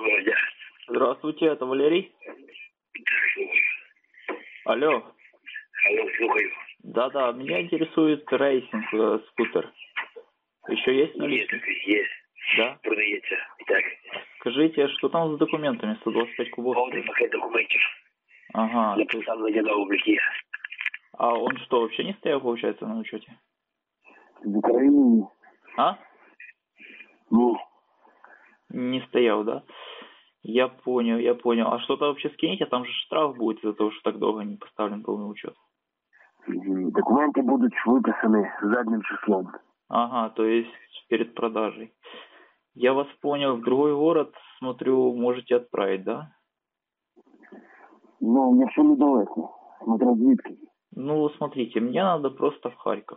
Володя. Здравствуйте, это Валерий? Алло. Алло, слухаю. Да, меня интересует рейсинг, скутер. Еще есть наличие? Є. Да? Продається. Так. Скажите, что там с документами? 125 кубов? Повний пакет документів. Ага. Для поставлення на облік є. А он что, вообще не стоял, получается, на учете? В Украине? А? Ну, Не стоял, да? Я понял. А что-то вообще скинете? Там же штраф будет из-за того, что так долго не поставлен полный учет. документы будут выписаны задним числом. Ага, то есть перед продажей. Я вас понял. В другой город, смотрю, можете отправить, да? Ну, якщо недалеко, смотря звідки. Ну, смотрите, мне надо просто в Харьков.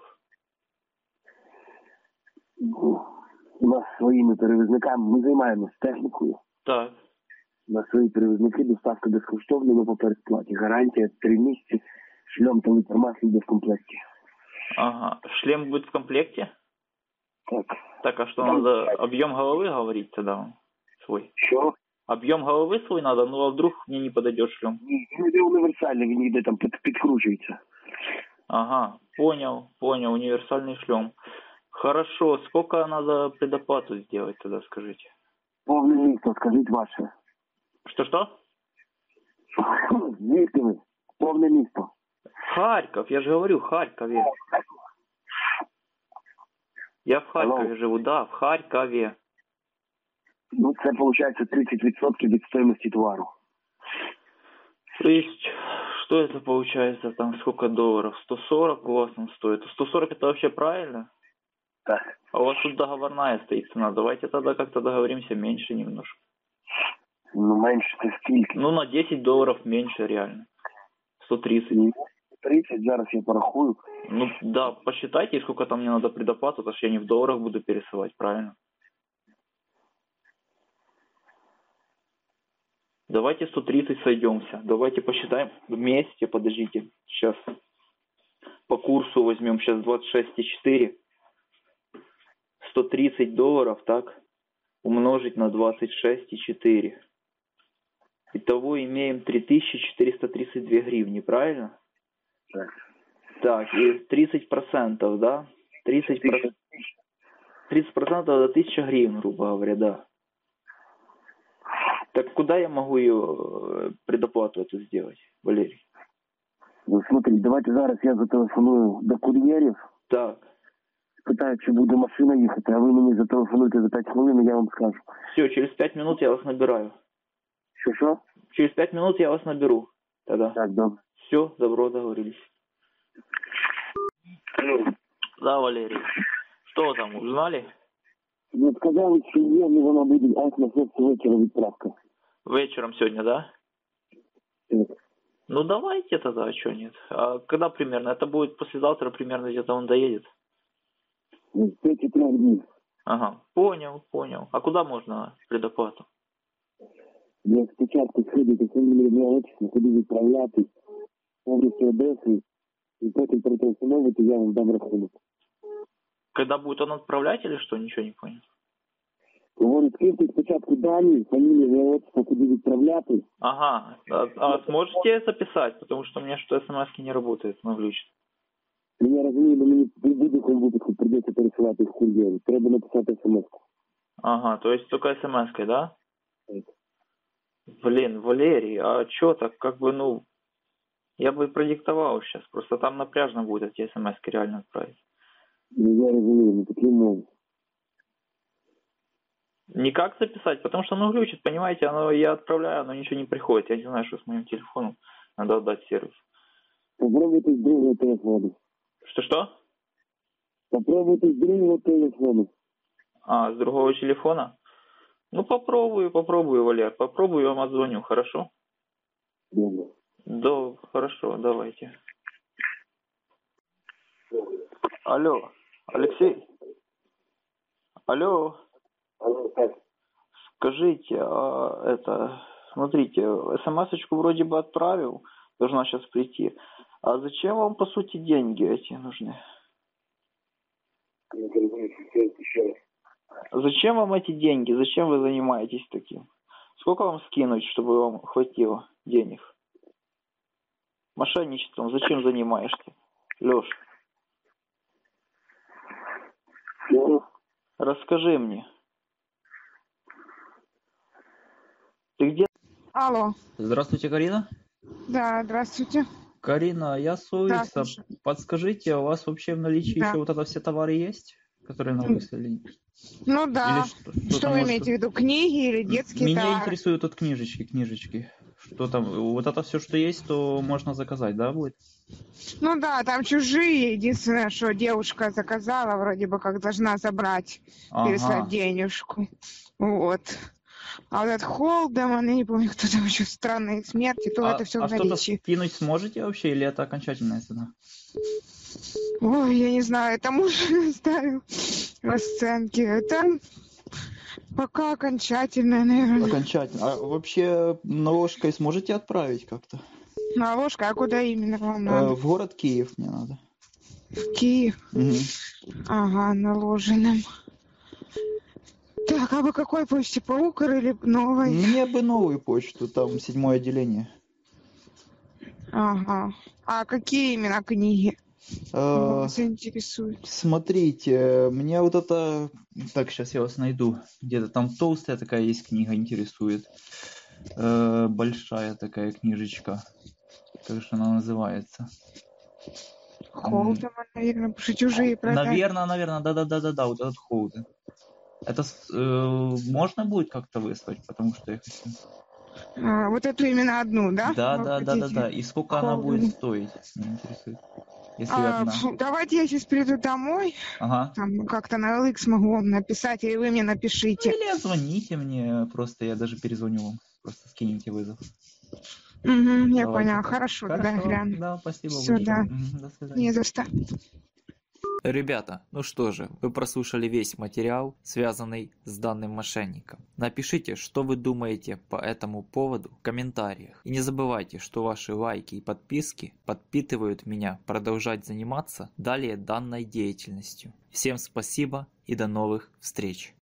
У нас своїми перевізниками, ми займаємося технікою. Так. У нас свої перевізники, доставка безкоштовна, ми по передплаті. Гарантія 3 місяці, шльом та литр масла без комплекті. Ага. Шлем будет в комплекте? Так. Так, а что Да. надо? Объем головы говорить тогда свой? Що? Объем головы свой надо? Ну, а вдруг мне не подойдет шлем? Ні, він йде універсальний, він йде там підкручується. Ага, понял, универсальный шлем. Хорошо, сколько надо предоплату сделать тогда, скажите? Повне місто, скажіть ваше. Что-что? Звідки ви? Повне місто. Харьков, я же говорю, в Харькове. Я в Харькове Алло. живу, да, в Харькове. Ну, це, виходить, 30% від стоїмості товару. То есть, что это получается, там сколько долларов? 140 у вас там стоит? 140 это вообще правильно? Так. А у вас тут договорная стоит цена. Давайте тогда как-то договоримся меньше немножко. Ну, менше це скільки? Ну, на 10 долларов меньше реально. 130. 30, зараз я порахую. Ну, да, посчитайте, сколько там мне надо предоплату, потому что я не в долларах буду пересылать, правильно? Давайте 130 сойдемся. Давайте посчитаем вместе, подождите. Сейчас по курсу возьмем, сейчас 26,4. 130 долларов, так, умножить на 26,4. Итого имеем 3432 гривни, правильно? Так. Так, и 30%, да? 30% это 1000 гривен, грубо говоря, да. Так куда я могу ее предоплату эту сделать, Валерий? Ну, смотри, давайте зараз я зателефоную до кур'єрів, Так, питаю, чи буде машина їхати, а ви мені зателефонуйте за 5 хвилин, і я вам скажу. все, через 5 минут я вас набираю. Що? Через 5 минут я вас наберу тогда. Так, добре. Все, добро, договорились. Ну, Да, Валерий. Что там, узнали? Ви сказали, що є, але вона буде аж на 6 вечора відправка. Вечером сегодня, да? Так. Ну, давайте тогда, а что нет? А когда примерно? Это будет послезавтра примерно где-то он доедет? В 5 днів. Ага, понял. А куда можно предоплату? Я спочатку сходити фамілію отчество, куди відправляти, адресу, адреси, і потім перетелефонувати, я вам дам рахунок. Когда будет он отправлять или что? Ничего не понял. Говорить, скільки спочатку дані, фамілія, отчество, куди відправляти. Ага, а сможете записать? Потому что у меня что-то смс не работает, на глючит. Я розумію, але мені в будь-якому випадку прийдеться пересилати в кур'єрі. Треба написати смс. Ага, то есть только смс-кой, да? Так. Блин, Валерий, а чё так, как бы, ну, я бы продиктовал сейчас, просто там напряжно будет эти смс-ки реально отправить. Ну, я розумію, не такі мови. Никак записать, потому что оно глючит, понимаете, оно я отправляю, оно ничего не приходит, я не знаю, что с моим телефоном, надо отдать сервис. Попробуйте з другого телефону. Что-что? Попробуйте з другого телефону. А, с другого телефона? Ну, попробую, Валер, попробую, я вам отзвоню, хорошо? Добре. Да, хорошо, давайте. Алло, Алексей? Алло, Алло, так. скажите, смотрите, смс-очку вроде бы отправил, должна сейчас прийти. А зачем вам, по сути, деньги эти нужны? Я розумію, що це ще раз. Зачем вам эти деньги? Зачем вы занимаетесь таким? Сколько вам скинуть, чтобы вам хватило денег? Мошенничеством зачем занимаешься, Леш? Расскажи мне. Ты где? Алло. Здравствуйте, Карина. Да, здравствуйте. Карина, я с Уикса. слушаю. Подскажите, у вас вообще в наличии Да. еще вот это все товары есть, которые нам выслали? Ну да. Или Что вы имеете в виду, книги или детские Меня товары? интересуют тут книжечки. Что там? Вот это все, что есть, то можно заказать, да, будет? Ну да, там чужие. Единственное, что девушка заказала, вроде бы как должна забрать, переслать денежку. Вот. А вот этот Холдеман, я не помню, кто там еще, странные смерти, то это все в что-то наличии. скинуть сможете вообще, или это окончательная цена? Ой, я не знаю, это муж ставил расценки. Это пока окончательное, наверное. Окончательно. А вообще наложкой сможете отправить как-то? Наложка, а куда именно вам надо? В город Киев мне надо. В Киев. Угу. Ага, наложенным. Так, а вы какой почте, по Укр или новой? Мне бы новую почту, там 7-е отделение. Ага. А какие именно книги вас интересуют? Смотрите, мне вот это... Так, сейчас я вас найду. Где-то там толстая такая есть книга, интересует. Большая такая книжечка. Как же она называется? Холдеман, наверное, потому что чужие продать. Наверное, да, вот этот Холден. Это можно будет как-то выслать, потому что я хочу. Вот эту именно одну, да? Да. И сколько она будет стоить? Меня интересует. Если одна. Давайте я сейчас приду домой. Ага. Там как-то на LX могу вам написать, или вы мне напишите. Или звоните мне, просто я даже перезвоню вам. Просто скинете вызов. Угу, я Давайте. поняла. Хорошо, тогда я гляну. Да, спасибо Всё, большое. да. До свидания. Не за что. Ребята, ну что же, вы прослушали весь материал, связанный с данным мошенником. Напишите, что вы думаете по этому поводу в комментариях. И не забывайте, что ваши лайки и подписки подпитывают меня продолжать заниматься далее данной деятельностью. Всем спасибо и до новых встреч.